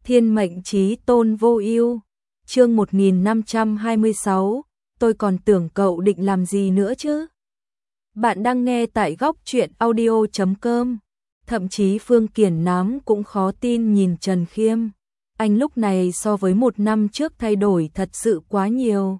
Thiên mệnh chí tôn vô ưu. Chương 1526, tôi còn tưởng cậu định làm gì nữa chứ. Bạn đang nghe tại góc truyện audio.com. Thậm chí Phương Kiển Nám cũng khó tin nhìn Trần Khiêm. Anh lúc này so với một năm trước thay đổi thật sự quá nhiều.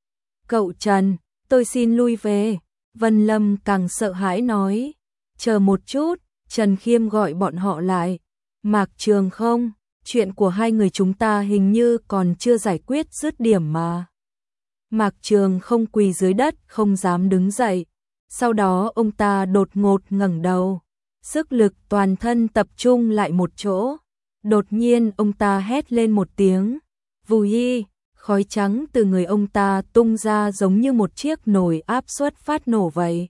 Cậu Trần, tôi xin lui về. Vân Lâm càng sợ hãi nói. Chờ một chút, Trần Khiêm gọi bọn họ lại. Mạc Trường không, chuyện của hai người chúng ta hình như còn chưa giải quyết dứt điểm mà. Mạc Trường không quỳ dưới đất, không dám đứng dậy. Sau đó ông ta đột ngột ngẩng đầu, sức lực toàn thân tập trung lại một chỗ. Đột nhiên ông ta hét lên một tiếng, vù hi, khói trắng từ người ông ta tung ra giống như một chiếc nồi áp suất phát nổ vậy.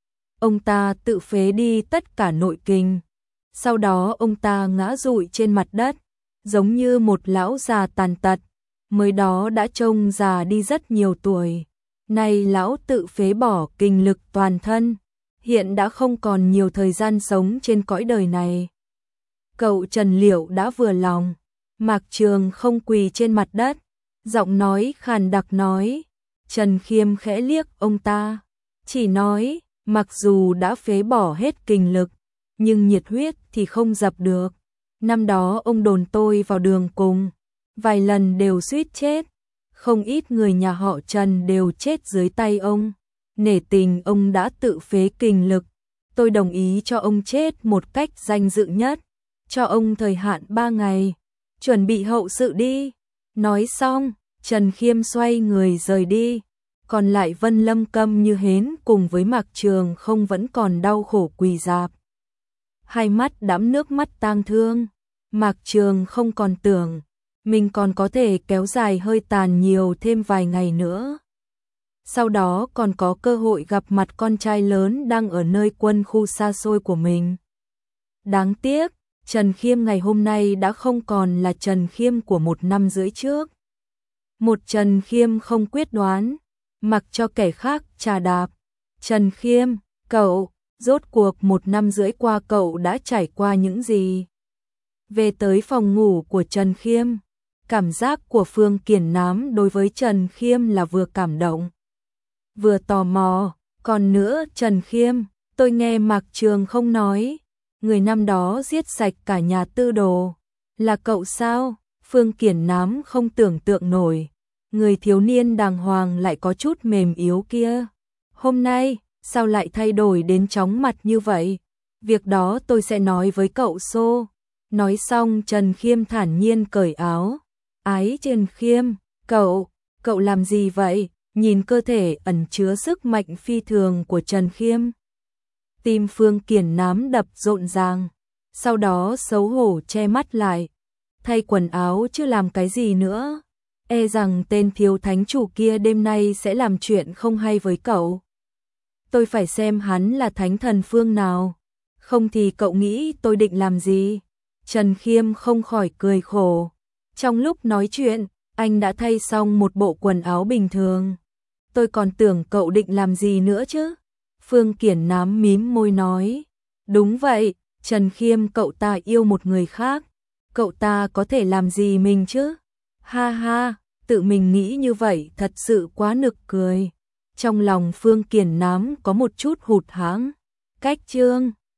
Ông ta tự phế đi tất cả nội kinh. Sau đó ông ta ngã rụi trên mặt đất, giống như một lão già tàn tật, mới đó đã trông già đi rất nhiều tuổi. Nay lão tự phế bỏ kinh lực toàn thân, hiện đã không còn nhiều thời gian sống trên cõi đời này. Cậu Trần liệu đã vừa lòng. Mạc Trường không quỳ trên mặt đất, giọng nói khàn đặc nói. Trần Khiêm khẽ liếc ông ta, chỉ nói, mặc dù đã phế bỏ hết kinh lực, nhưng nhiệt huyết thì không dập được. Năm đó ông đồn tôi vào đường cùng, vài lần đều suýt chết. Không ít người nhà họ Trần đều chết dưới tay ông. Nể tình ông đã tự phế kinh lực, tôi đồng ý cho ông chết một cách danh dự nhất, cho ông thời hạn 3 ngày, chuẩn bị hậu sự đi. Nói xong, Trần Khiêm xoay người rời đi, còn lại Vân Lâm câm như hến cùng với Mạc Trường không vẫn còn đau khổ quỳ rạp. Hai mắt đẫm nước mắt tang thương. Mạc Trường không còn tưởng mình còn có thể kéo dài hơi tàn nhiều thêm vài ngày nữa. Sau đó còn có cơ hội gặp mặt con trai lớn đang ở nơi quân khu xa xôi của mình. Đáng tiếc, Trần Khiêm ngày hôm nay đã không còn là Trần Khiêm của một năm rưỡi trước. Một Trần Khiêm không quyết đoán, mặc cho kẻ khác trà đạp. Trần Khiêm, cậu, rốt cuộc một năm rưỡi qua cậu đã trải qua những gì? Về tới phòng ngủ của Trần Khiêm, cảm giác của Phương Kiển Nám đối với Trần Khiêm là vừa cảm động, vừa tò mò. Còn nữa Trần Khiêm, tôi nghe Mạc Trường không nói, người năm đó giết sạch cả nhà Tư Đồ, là cậu sao? Phương Kiển Nám không tưởng tượng nổi, người thiếu niên đàng hoàng lại có chút mềm yếu kia. Hôm nay, sao lại thay đổi đến chóng mặt như vậy? Việc đó tôi sẽ nói với cậu Xô. Nói xong Trần Khiêm thản nhiên cởi áo. Ái Trần Khiêm, cậu làm gì vậy? Nhìn cơ thể ẩn chứa sức mạnh phi thường của Trần Khiêm, tim Phương Kiển Nám đập rộn ràng, sau đó xấu hổ che mắt lại. Thay quần áo chứ làm cái gì nữa? E rằng tên thiếu thánh chủ kia đêm nay sẽ làm chuyện không hay với cậu. Tôi phải xem hắn là thánh thần phương nào, không thì cậu nghĩ tôi định làm gì? Trần Khiêm không khỏi cười khổ. Trong lúc nói chuyện, anh đã thay xong một bộ quần áo bình thường. Tôi còn tưởng cậu định làm gì nữa chứ? Phương Kiển Nám mím môi nói. Đúng vậy, Trần Khiêm cậu ta yêu một người khác. Cậu ta có thể làm gì mình chứ? Ha ha, tự mình nghĩ như vậy thật sự quá nực cười. Trong lòng Phương Kiển Nám có một chút hụt hẫng. Cách chương